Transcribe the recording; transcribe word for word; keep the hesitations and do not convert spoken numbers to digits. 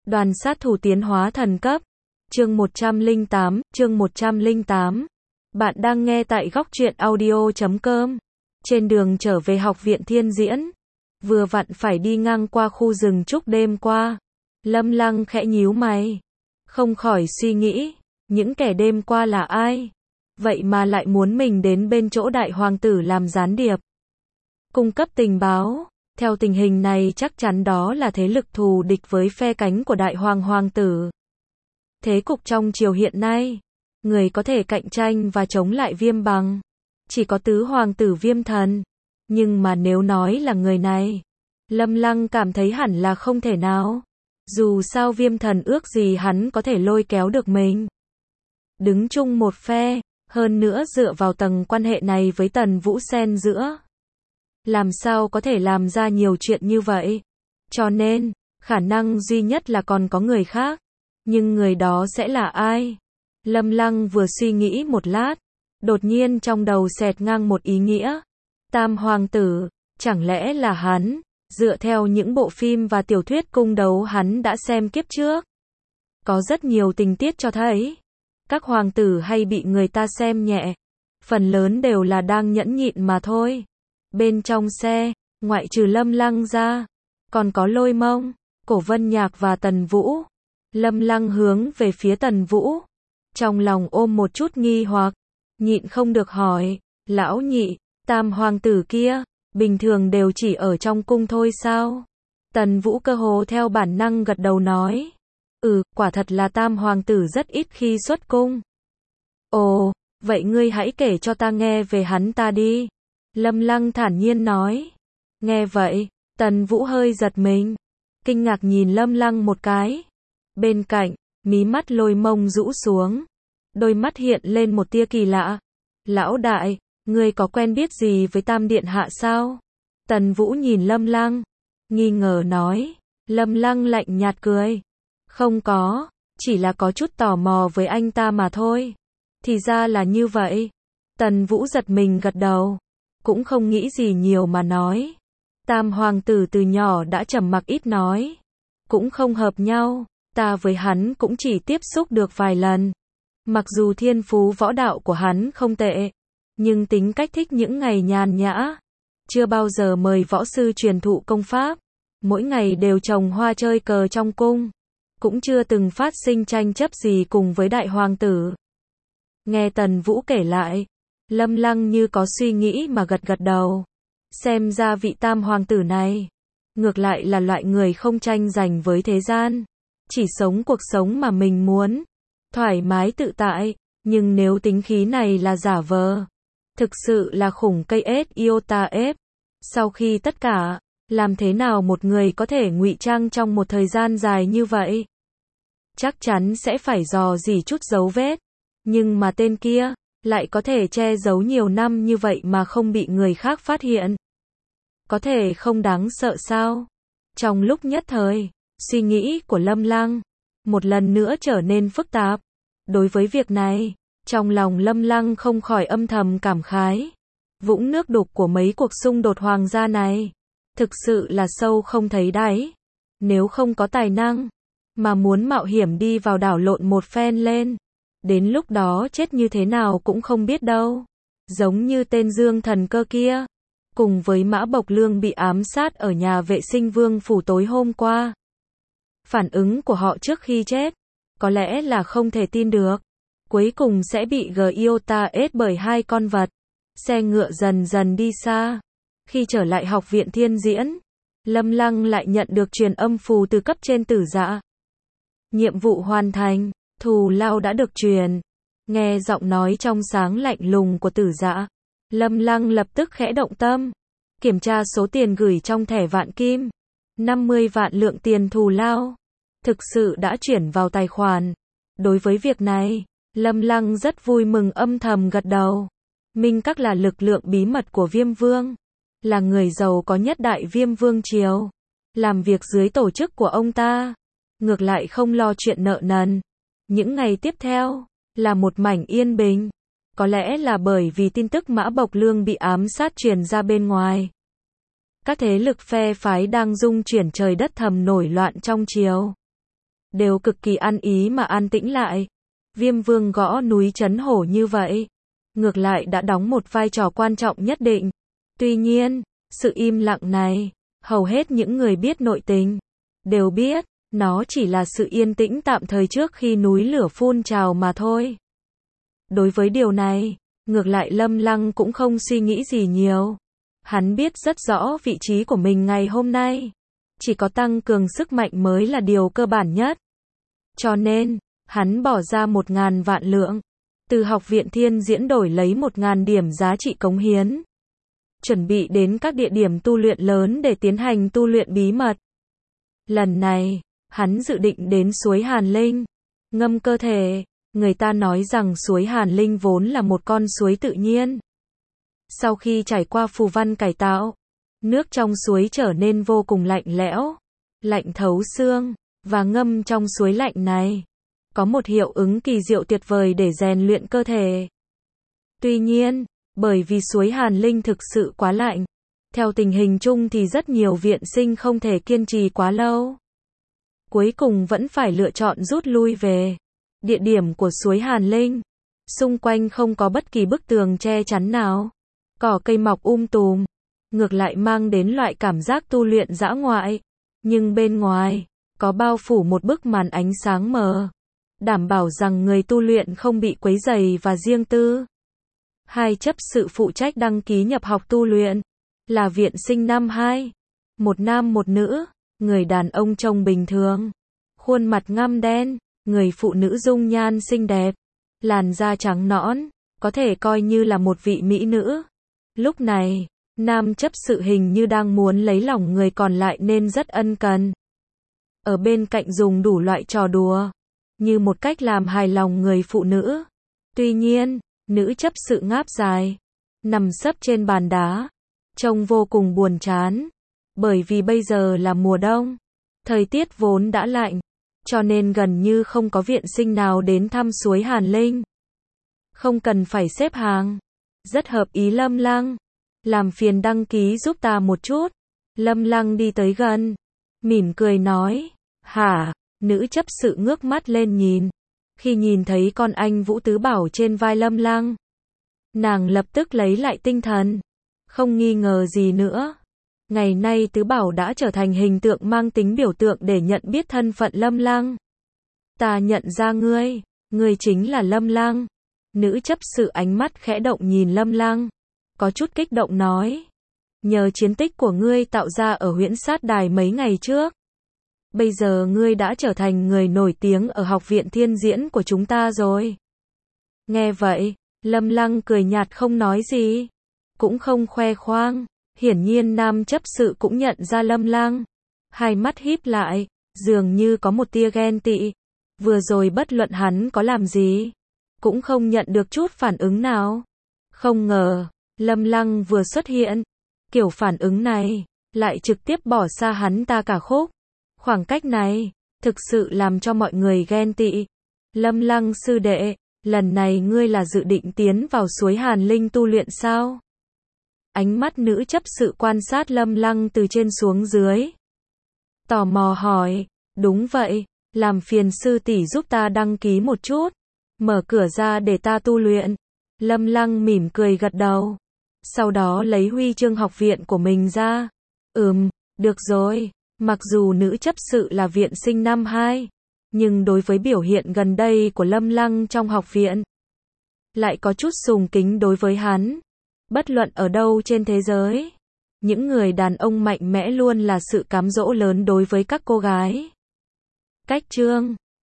Đoàn sát thủ tiến hóa thần cấp. Chương một trăm lẻ tám, chương một trăm lẻ tám. Bạn đang nghe tại góc truyện audio chấm com. Trên đường trở về học viện Thiên Diễn, vừa vặn phải đi ngang qua khu rừng trúc đêm qua. Lâm Lăng khẽ nhíu mày, không khỏi suy nghĩ, những kẻ đêm qua là ai? Vậy mà lại muốn mình đến bên chỗ đại hoàng tử làm gián điệp, cung cấp tình báo. Theo tình hình này chắc chắn đó là thế lực thù địch với phe cánh của đại hoàng hoàng tử. Thế cục trong triều hiện nay, người có thể cạnh tranh và chống lại Viêm Bằng chỉ có tứ hoàng tử Viêm Thần. Nhưng mà nếu nói là người này, Lâm Lăng cảm thấy hẳn là không thể nào. Dù sao Viêm Thần ước gì hắn có thể lôi kéo được mình đứng chung một phe, hơn nữa dựa vào tầng quan hệ này với Tần Vũ xen giữa, làm sao có thể làm ra nhiều chuyện như vậy. Cho nên, khả năng duy nhất là còn có người khác. Nhưng người đó sẽ là ai? Lâm Lăng vừa suy nghĩ một lát, đột nhiên trong đầu xẹt ngang một ý nghĩa. Tam hoàng tử, chẳng lẽ là hắn? Dựa theo những bộ phim và tiểu thuyết cung đấu hắn đã xem kiếp trước, có rất nhiều tình tiết cho thấy các hoàng tử hay bị người ta xem nhẹ, phần lớn đều là đang nhẫn nhịn mà thôi. Bên trong xe, ngoại trừ Lâm Lăng ra, còn có Lôi Mông, Cổ Vân Nhạc và Tần Vũ. Lâm Lăng hướng về phía Tần Vũ, trong lòng ôm một chút nghi hoặc, nhịn không được hỏi, lão nhị, tam hoàng tử kia, bình thường đều chỉ ở trong cung thôi sao? Tần Vũ cơ hồ theo bản năng gật đầu nói, ừ, quả thật là tam hoàng tử rất ít khi xuất cung. Ồ, vậy ngươi hãy kể cho ta nghe về hắn ta đi. Lâm Lăng thản nhiên nói. Nghe vậy, Tần Vũ hơi giật mình, kinh ngạc nhìn Lâm Lăng một cái. Bên cạnh, mí mắt Lôi Mông rũ xuống, đôi mắt hiện lên một tia kỳ lạ. Lão đại, ngươi có quen biết gì với Tam Điện Hạ sao? Tần Vũ nhìn Lâm Lăng, nghi ngờ nói. Lâm Lăng lạnh nhạt cười. Không có, chỉ là có chút tò mò với anh ta mà thôi. Thì ra là như vậy. Tần Vũ giật mình gật đầu, cũng không nghĩ gì nhiều mà nói. Tam hoàng tử từ nhỏ đã trầm mặc ít nói, cũng không hợp nhau. Ta với hắn cũng chỉ tiếp xúc được vài lần. Mặc dù thiên phú võ đạo của hắn không tệ, nhưng tính cách thích những ngày nhàn nhã, chưa bao giờ mời võ sư truyền thụ công pháp, mỗi ngày đều trồng hoa chơi cờ trong cung, cũng chưa từng phát sinh tranh chấp gì cùng với đại hoàng tử. Nghe Tần Vũ kể lại, Lâm Lăng như có suy nghĩ mà gật gật đầu. Xem ra vị tam hoàng tử này, ngược lại là loại người không tranh giành với thế gian, chỉ sống cuộc sống mà mình muốn, thoải mái tự tại. Nhưng nếu tính khí này là giả vờ, thực sự là khủng cây ếch iota ép. Sau khi tất cả, làm thế nào một người có thể ngụy trang trong một thời gian dài như vậy? Chắc chắn sẽ phải dò dỉ chút dấu vết. Nhưng mà tên kia, lại có thể che giấu nhiều năm như vậy mà không bị người khác phát hiện. Có thể không đáng sợ sao? Trong lúc nhất thời, suy nghĩ của Lâm Lăng một lần nữa trở nên phức tạp. Đối với việc này, trong lòng Lâm Lăng không khỏi âm thầm cảm khái. Vũng nước đục của mấy cuộc xung đột hoàng gia này, thực sự là sâu không thấy đáy. Nếu không có tài năng, mà muốn mạo hiểm đi vào đảo lộn một phen lên, đến lúc đó chết như thế nào cũng không biết đâu. Giống như tên Dương Thần Cơ kia, cùng với Mã Bộc Lương bị ám sát ở nhà vệ sinh vương phủ tối hôm qua. Phản ứng của họ trước khi chết, có lẽ là không thể tin được. Cuối cùng sẽ bị giota ết bởi hai con vật. Xe ngựa dần dần đi xa. Khi trở lại học viện Thiên Diễn, Lâm Lăng lại nhận được truyền âm phù từ cấp trên Tử Dạ. Nhiệm vụ hoàn thành, thù lao đã được truyền. Nghe giọng nói trong sáng lạnh lùng của Tử Dạ, Lâm Lăng lập tức khẽ động tâm. Kiểm tra số tiền gửi trong thẻ vạn kim, năm mươi vạn lượng tiền thù lao, thực sự đã chuyển vào tài khoản. Đối với việc này, Lâm Lăng rất vui mừng âm thầm gật đầu. Minh Các là lực lượng bí mật của Viêm Vương, là người giàu có nhất đại Viêm Vương triều. Làm việc dưới tổ chức của ông ta, ngược lại không lo chuyện nợ nần. Những ngày tiếp theo, là một mảnh yên bình. Có lẽ là bởi vì tin tức Mã Bộc Lương bị ám sát truyền ra bên ngoài. Các thế lực phe phái đang rung chuyển trời đất thầm nổi loạn trong triều. đều cực kỳ ăn ý mà an tĩnh lại. Viêm Vương gõ núi trấn hổ như vậy, ngược lại đã đóng một vai trò quan trọng nhất định. Tuy nhiên, sự im lặng này, hầu hết những người biết nội tình đều biết, nó chỉ là sự yên tĩnh tạm thời trước khi núi lửa phun trào mà thôi. Đối với điều này, ngược lại Lâm Lăng cũng không suy nghĩ gì nhiều. Hắn biết rất rõ vị trí của mình ngày hôm nay. Chỉ có tăng cường sức mạnh mới là điều cơ bản nhất. Cho nên, hắn bỏ ra một ngàn vạn lượng. Từ học viện Thiên Diễn đổi lấy một ngàn điểm giá trị cống hiến. Chuẩn bị đến các địa điểm tu luyện lớn để tiến hành tu luyện bí mật. Lần này, hắn dự định đến suối Hàn Linh, ngâm cơ thể. Người ta nói rằng suối Hàn Linh vốn là một con suối tự nhiên. Sau khi trải qua phù văn cải tạo, nước trong suối trở nên vô cùng lạnh lẽo, lạnh thấu xương, và ngâm trong suối lạnh này có một hiệu ứng kỳ diệu tuyệt vời để rèn luyện cơ thể. Tuy nhiên, bởi vì suối Hàn Linh thực sự quá lạnh, theo tình hình chung thì rất nhiều viện sinh không thể kiên trì quá lâu. Cuối cùng vẫn phải lựa chọn rút lui về địa điểm của suối Hàn Linh. Xung quanh không có bất kỳ bức tường che chắn nào, cỏ cây mọc um tùm, ngược lại mang đến loại cảm giác tu luyện dã ngoại. Nhưng bên ngoài, có bao phủ một bức màn ánh sáng mờ, đảm bảo rằng người tu luyện không bị quấy rầy và riêng tư. Hai chấp sự phụ trách đăng ký nhập học tu luyện là viện sinh năm hai, một nam một nữ, người đàn ông trông bình thường, khuôn mặt ngăm đen, người phụ nữ dung nhan xinh đẹp, làn da trắng nõn, có thể coi như là một vị mỹ nữ. Lúc này, nam chấp sự hình như đang muốn lấy lòng người còn lại nên rất ân cần. Ở bên cạnh dùng đủ loại trò đùa, như một cách làm hài lòng người phụ nữ. Tuy nhiên, nữ chấp sự ngáp dài, nằm sấp trên bàn đá, trông vô cùng buồn chán. Bởi vì bây giờ là mùa đông, thời tiết vốn đã lạnh, cho nên gần như không có viện sinh nào đến thăm suối Hàn Linh. Không cần phải xếp hàng. Rất hợp ý Lâm Lăng. Làm phiền đăng ký giúp ta một chút. Lâm Lăng đi tới gần, mỉm cười nói. Hả? Nữ chấp sự ngước mắt lên nhìn. Khi nhìn thấy con anh Vũ Tứ Bảo trên vai Lâm Lăng, nàng lập tức lấy lại tinh thần. Không nghi ngờ gì nữa. Ngày nay Tứ Bảo đã trở thành hình tượng mang tính biểu tượng để nhận biết thân phận Lâm Lăng. Ta nhận ra ngươi, ngươi chính là Lâm Lăng. Nữ chấp sự ánh mắt khẽ động nhìn Lâm Lăng, có chút kích động nói. Nhờ chiến tích của ngươi tạo ra ở Huyễn Sát Đài mấy ngày trước, bây giờ ngươi đã trở thành người nổi tiếng ở học viện Thiên Diễn của chúng ta rồi. Nghe vậy, Lâm Lăng cười nhạt không nói gì, cũng không khoe khoang. Hiển nhiên nam chấp sự cũng nhận ra Lâm Lăng, hai mắt híp lại, dường như có một tia ghen tị. Vừa rồi bất luận hắn có làm gì, cũng không nhận được chút phản ứng nào. Không ngờ, Lâm Lăng vừa xuất hiện, kiểu phản ứng này lại trực tiếp bỏ xa hắn ta cả khúc. Khoảng cách này thực sự làm cho mọi người ghen tị. Lâm Lăng sư đệ, lần này ngươi là dự định tiến vào suối Hàn Linh tu luyện sao? Ánh mắt nữ chấp sự quan sát Lâm Lăng từ trên xuống dưới, tò mò hỏi. Đúng vậy, làm phiền sư tỷ giúp ta đăng ký một chút, mở cửa ra để ta tu luyện. Lâm Lăng mỉm cười gật đầu, sau đó lấy huy chương học viện của mình ra. Ừm, được rồi. Mặc dù nữ chấp sự là viện sinh năm hai, nhưng đối với biểu hiện gần đây của Lâm Lăng trong học viện, lại có chút sùng kính đối với hắn. Bất luận ở đâu trên thế giới, những người đàn ông mạnh mẽ luôn là sự cám dỗ lớn đối với các cô gái. Cách chương